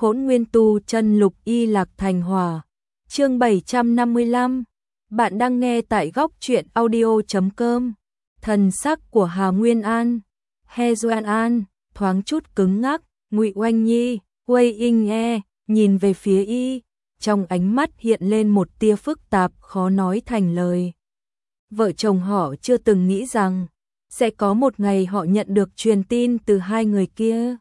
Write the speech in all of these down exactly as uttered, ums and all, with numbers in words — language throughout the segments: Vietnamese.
Hỗn Nguyên Tu Chân Lục Y Lạc Thành Hòa. Chương bảy trăm năm mươi lăm. Bạn đang nghe tại góc truyện audio chấm com. Thần sắc của Hà Nguyên An, He Doan An thoáng chút cứng ngắc, Ngụy Oanh Nhi, Wei Ying E nhìn về phía y, trong ánh mắt hiện lên một tia phức tạp khó nói thành lời. Vợ chồng họ chưa từng nghĩ rằng sẽ có một ngày họ nhận được truyền tin từ hai người kia.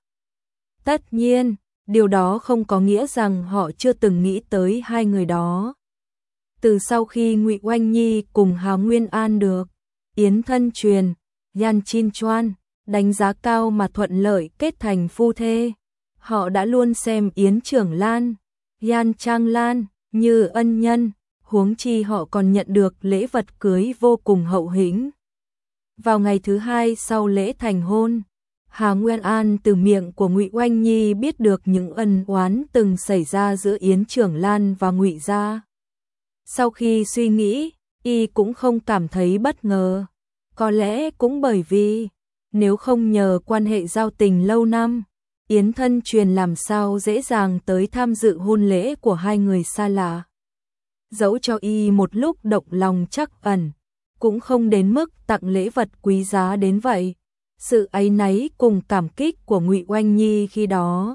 Tất nhiên, điều đó không có nghĩa rằng họ chưa từng nghĩ tới hai người đó. Từ sau khi Ngụy Oanh Nhi cùng Hà Nguyên An được Yến Thân Truyền, Yan Chin Choan đánh giá cao mà thuận lợi kết thành phu thê, họ đã luôn xem Yến Trưởng Lan, Yan Trang Lan như ân nhân, huống chi họ còn nhận được lễ vật cưới vô cùng hậu hĩnh. Vào ngày thứ hai sau lễ thành hôn, Hà Nguyên An từ miệng của Ngụy Oanh Nhi biết được những ân oán từng xảy ra giữa Yến Trưởng Lan và Ngụy gia. Sau khi suy nghĩ, y cũng không cảm thấy bất ngờ, có lẽ cũng bởi vì nếu không nhờ quan hệ giao tình lâu năm, Yến Thân Truyền làm sao dễ dàng tới tham dự hôn lễ của hai người xa lạ. Dẫu cho y một lúc động lòng trắc ẩn, cũng không đến mức tặng lễ vật quý giá đến vậy. Sự áy náy cùng cảm kích của Ngụy Oanh Nhi khi đó,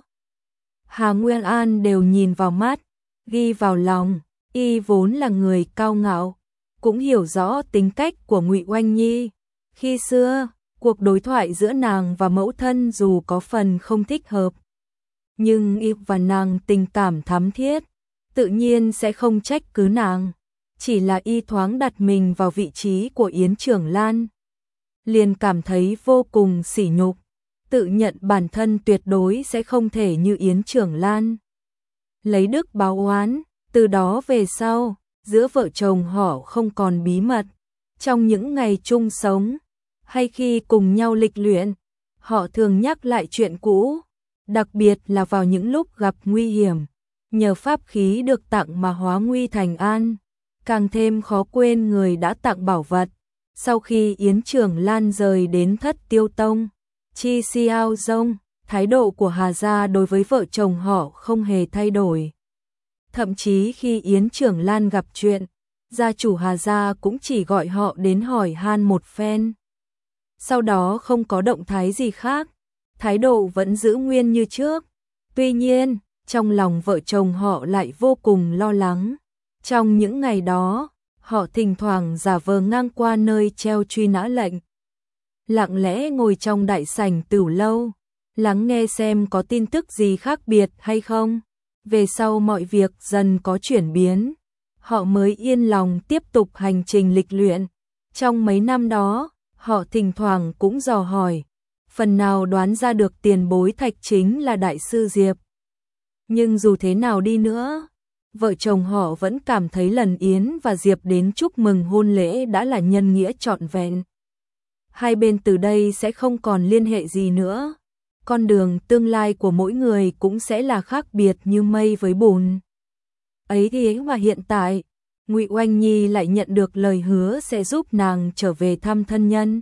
Hà Nguyên An đều nhìn vào mắt, ghi vào lòng. Y vốn là người cao ngạo, cũng hiểu rõ tính cách của Ngụy Oanh Nhi. Khi xưa, cuộc đối thoại giữa nàng và mẫu thân dù có phần không thích hợp, nhưng y và nàng tình cảm thắm thiết, tự nhiên sẽ không trách cứ nàng. Chỉ là y thoáng đặt mình vào vị trí của Yến Trưởng Lan, liền cảm thấy vô cùng sỉ nhục, tự nhận bản thân tuyệt đối sẽ không thể như Yến Trưởng Lan. Lấy đức báo oán, từ đó về sau, giữa vợ chồng họ không còn bí mật. Trong những ngày chung sống, hay khi cùng nhau lịch luyện, họ thường nhắc lại chuyện cũ, đặc biệt là vào những lúc gặp nguy hiểm. Nhờ pháp khí được tặng mà hóa nguy thành an, càng thêm khó quên người đã tặng bảo vật. Sau khi Yến Trưởng Lan rời đến Thất Tiêu Tông, Chi Xiao Dông, thái độ của Hà gia đối với vợ chồng họ không hề thay đổi. Thậm chí khi Yến Trưởng Lan gặp chuyện, gia chủ Hà gia cũng chỉ gọi họ đến hỏi han một phen. Sau đó không có động thái gì khác, thái độ vẫn giữ nguyên như trước. Tuy nhiên, trong lòng vợ chồng họ lại vô cùng lo lắng. Trong những ngày đó, họ thỉnh thoảng giả vờ ngang qua nơi treo truy nã lệnh, lặng lẽ ngồi trong đại sảnh tửu lâu, lắng nghe xem có tin tức gì khác biệt hay không. Về sau mọi việc dần có chuyển biến, họ mới yên lòng tiếp tục hành trình lịch luyện. Trong mấy năm đó, họ thỉnh thoảng cũng dò hỏi, phần nào đoán ra được tiền bối Thạch chính là Đại sư Diệp. Nhưng dù thế nào đi nữa, vợ chồng họ vẫn cảm thấy lần Yến và Diệp đến chúc mừng hôn lễ đã là nhân nghĩa trọn vẹn. Hai bên từ đây sẽ không còn liên hệ gì nữa. Con đường tương lai của mỗi người cũng sẽ là khác biệt như mây với bùn. Ấy thế mà hiện tại, Ngụy Oanh Nhi lại nhận được lời hứa sẽ giúp nàng trở về thăm thân nhân.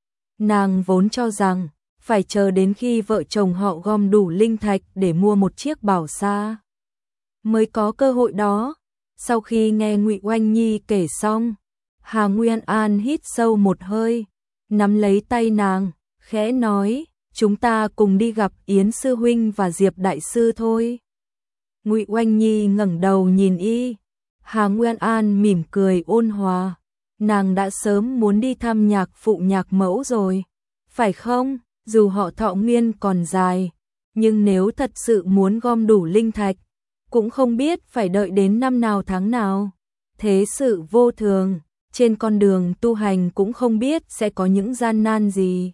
Nàng vốn cho rằng phải chờ đến khi vợ chồng họ gom đủ linh thạch để mua một chiếc bảo xa mới có cơ hội đó. Sau khi nghe Ngụy Oanh Nhi kể xong, Hà Nguyên An hít sâu một hơi, nắm lấy tay nàng, khẽ nói, chúng ta cùng đi gặp Yến sư huynh và Diệp đại sư thôi. Ngụy Oanh Nhi ngẩng đầu nhìn y, Hà Nguyên An mỉm cười ôn hòa, nàng đã sớm muốn đi thăm nhạc phụ nhạc mẫu rồi, phải không? Dù họ thọ nguyên còn dài, nhưng nếu thật sự muốn gom đủ linh thạch, cũng không biết phải đợi đến năm nào tháng nào. Thế sự vô thường, trên con đường tu hành cũng không biết sẽ có những gian nan gì.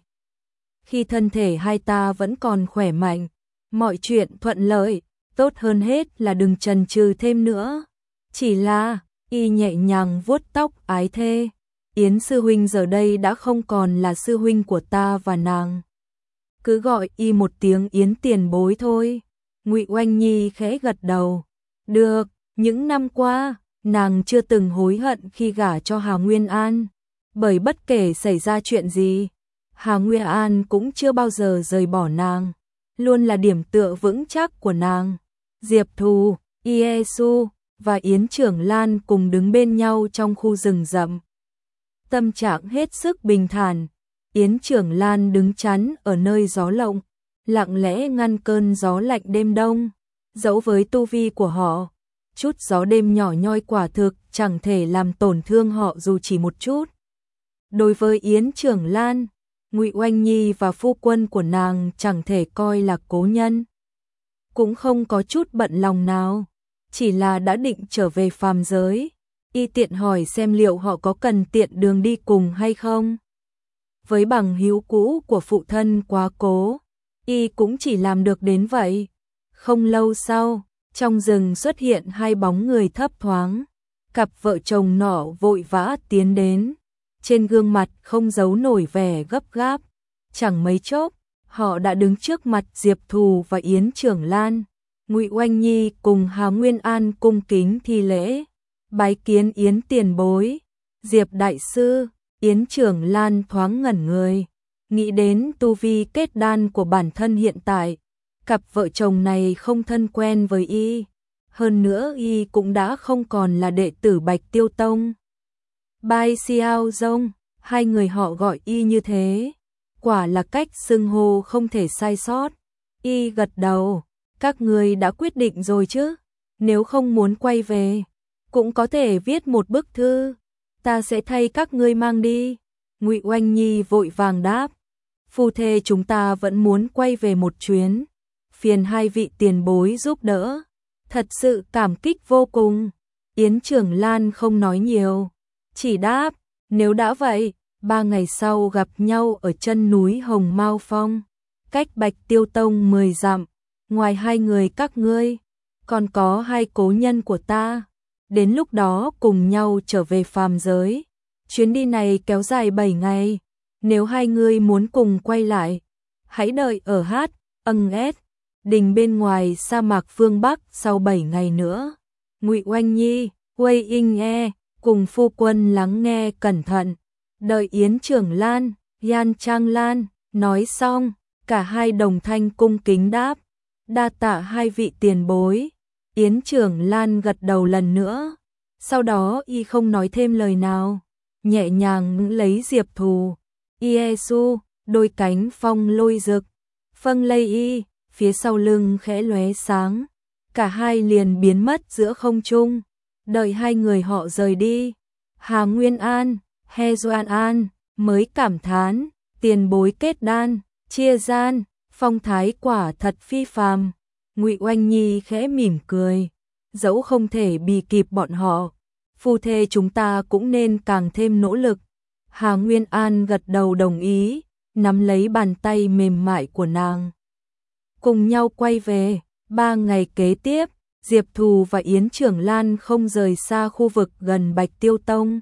Khi thân thể hai ta vẫn còn khỏe mạnh, mọi chuyện thuận lợi, tốt hơn hết là đừng chần chừ thêm nữa. Chỉ là, y nhẹ nhàng vuốt tóc ái thê, Yến sư huynh giờ đây đã không còn là sư huynh của ta và nàng. Cứ gọi y một tiếng Yến tiền bối thôi. Ngụy Oanh Nhi khẽ gật đầu. Được, những năm qua, nàng chưa từng hối hận khi gả cho Hà Nguyên An, bởi bất kể xảy ra chuyện gì, Hà Nguyên An cũng chưa bao giờ rời bỏ nàng, luôn là điểm tựa vững chắc của nàng. Diệp Thù, Iesu và Yến Trưởng Lan cùng đứng bên nhau trong khu rừng rậm. Tâm trạng hết sức bình thản, Yến Trưởng Lan đứng chắn ở nơi gió lộng, lặng lẽ ngăn cơn gió lạnh đêm đông. Dẫu với tu vi của họ, chút gió đêm nhỏ nhoi quả thực chẳng thể làm tổn thương họ dù chỉ một chút. Đối với Yến Trưởng Lan, Ngụy Oanh Nhi và phu quân của nàng chẳng thể coi là cố nhân. Cũng không có chút bận lòng nào, chỉ là đã định trở về phàm giới. Y tiện hỏi xem liệu họ có cần tiện đường đi cùng hay không. Với bằng hữu cũ của phụ thân quá cố, Y cũng chỉ làm được đến vậy. Không lâu sau, trong rừng xuất hiện hai bóng người thấp thoáng. Cặp vợ chồng nọ vội vã tiến đến, trên gương mặt không giấu nổi vẻ gấp gáp. Chẳng mấy chốc, họ đã đứng trước mặt Diệp Thù và Yến Trưởng Lan. Ngụy Oanh Nhi cùng Hà Nguyên An cung kính thi lễ, bái kiến Yến tiền bối. Diệp đại sư. Yến Trưởng Lan thoáng ngẩn người, nghĩ đến tu vi kết đan của bản thân hiện tại, cặp vợ chồng này không thân quen với Y, hơn nữa Y cũng đã không còn là đệ tử Bạch Tiêu Tông. Bai Xiao Dông, hai người họ gọi Y như thế, quả là cách xưng hô không thể sai sót. Y gật đầu, các người đã quyết định rồi chứ? Nếu không muốn quay về, cũng có thể viết một bức thư, ta sẽ thay các ngươi mang đi. Ngụy Oanh Nhi vội vàng đáp, phu thê chúng ta vẫn muốn quay về một chuyến, phiền hai vị tiền bối giúp đỡ, thật sự cảm kích vô cùng. Yến Trưởng Lan không nói nhiều, chỉ đáp, nếu đã vậy, ba ngày sau gặp nhau ở chân núi Hồng Mao Phong, cách Bạch Tiêu Tông mười dặm. Ngoài hai người các ngươi, còn có hai cố nhân của ta. Đến lúc đó cùng nhau trở về phàm giới. Chuyến đi này kéo dài bảy ngày. Nếu hai người muốn cùng quay lại, hãy đợi ở hát, âng ét, đình bên ngoài sa mạc phương Bắc sau bảy ngày nữa. Ngụy Oanh Nhi, Huây Inh E, cùng phu quân lắng nghe cẩn thận. Đợi Yến Trưởng Lan, Yan Trang Lan, nói xong, cả hai đồng thanh cung kính đáp. Đa tạ hai vị tiền bối. Yến Trưởng Lan gật đầu lần nữa, sau đó Y không nói thêm lời nào, nhẹ nhàng lấy Diệp Thù, Iesu, đôi cánh phong lôi rực, phâng lây Y, phía sau lưng khẽ lóe sáng, cả hai liền biến mất giữa không trung. Đợi hai người họ rời đi, Hà Nguyên An, He Doan An mới cảm thán, tiền bối kết đan, chia gian, phong thái quả thật phi phàm. Ngụy Oanh Nhi khẽ mỉm cười, dẫu không thể bì kịp bọn họ, phu thê chúng ta cũng nên càng thêm nỗ lực. Hà Nguyên An gật đầu đồng ý, nắm lấy bàn tay mềm mại của nàng. Cùng nhau quay về, ba ngày kế tiếp, Diệp Thù và Yến Trưởng Lan không rời xa khu vực gần Bạch Tiêu Tông.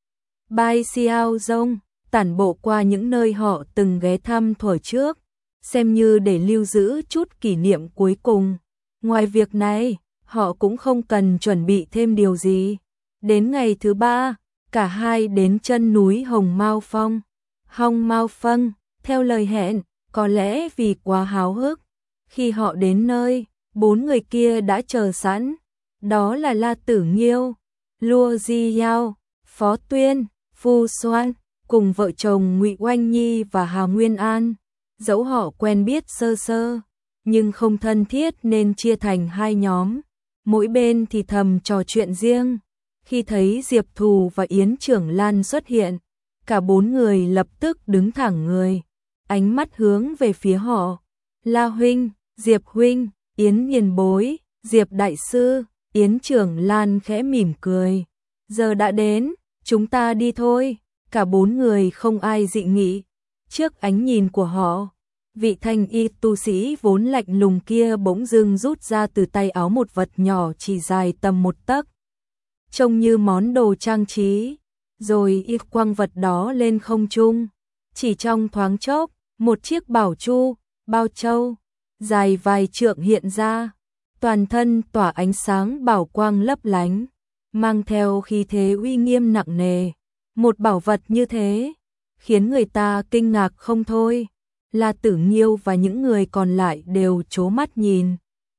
Bai Xiao Dông, tản bộ qua những nơi họ từng ghé thăm thuở trước, xem như để lưu giữ chút kỷ niệm cuối cùng. Ngoài việc này, họ cũng không cần chuẩn bị thêm điều gì. Đến ngày thứ ba, cả hai đến chân núi Hồng Mao Phong. Hồng Mao Phong, theo lời hẹn, có lẽ vì quá háo hức. Khi họ đến nơi, bốn người kia đã chờ sẵn. Đó là La Tử Nghiêu, Lua Di Yao, Phó Tuyên, Phu Soan, cùng vợ chồng Ngụy Oanh Nhi và Hà Nguyên An. Dẫu họ quen biết sơ sơ, nhưng không thân thiết nên chia thành hai nhóm, mỗi bên thì thầm trò chuyện riêng. Khi thấy Diệp Thù và Yến Trưởng Lan xuất hiện, cả bốn người lập tức đứng thẳng người, ánh mắt hướng về phía họ. La huynh, Diệp huynh, Yến tiền bối, Diệp đại sư. Yến Trưởng Lan khẽ mỉm cười, giờ đã đến, chúng ta đi thôi. Cả bốn người không ai dị nghị. Trước ánh nhìn của họ, vị thanh y tu sĩ vốn lạnh lùng kia bỗng dưng rút ra từ tay áo một vật nhỏ chỉ dài tầm một tấc, trông như món đồ trang trí, rồi y quăng vật đó lên không trung. Chỉ trong thoáng chốc, một chiếc bảo chu, bao châu, dài vài trượng hiện ra, toàn thân tỏa ánh sáng bảo quang lấp lánh, mang theo khí thế uy nghiêm nặng nề. Một bảo vật như thế, khiến người ta kinh ngạc không thôi. La Tử Nghiêu và những người còn lại đều trố mắt nhìn.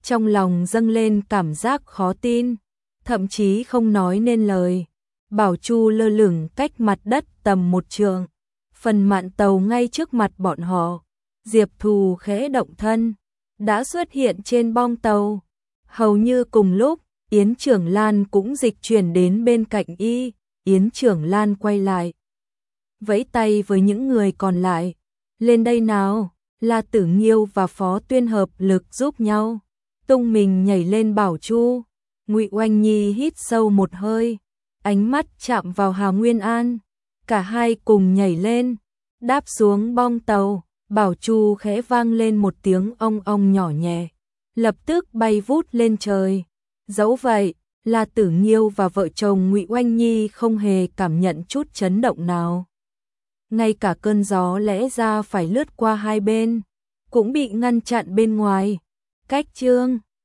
trong lòng dâng lên cảm giác khó tin, thậm chí không nói nên lời. Bảo Chu lơ lửng cách mặt đất tầm một trượng, phần mạn tàu ngay trước mặt bọn họ. Diệp Thù khẽ động thân, đã xuất hiện trên bong tàu. Hầu như cùng lúc, Yến Trưởng Lan cũng dịch chuyển đến bên cạnh y. Yến Trưởng Lan quay lại, vẫy tay với những người còn lại. Lên đây nào, La Tử Nghiêu và Phó Tuyên hợp lực giúp nhau. Tung mình nhảy lên Bảo Chu. Ngụy Oanh Nhi hít sâu một hơi, ánh mắt chạm vào Hà Nguyên An. Cả hai cùng nhảy lên, đáp xuống bong tàu. Bảo Chu khẽ vang lên một tiếng ong ong nhỏ nhẹ, lập tức bay vút lên trời. Dẫu vậy, La Tử Nghiêu và vợ chồng Ngụy Oanh Nhi không hề cảm nhận chút chấn động nào. Ngay cả cơn gió lẽ ra phải lướt qua hai bên, cũng bị ngăn chặn bên ngoài. Cách chương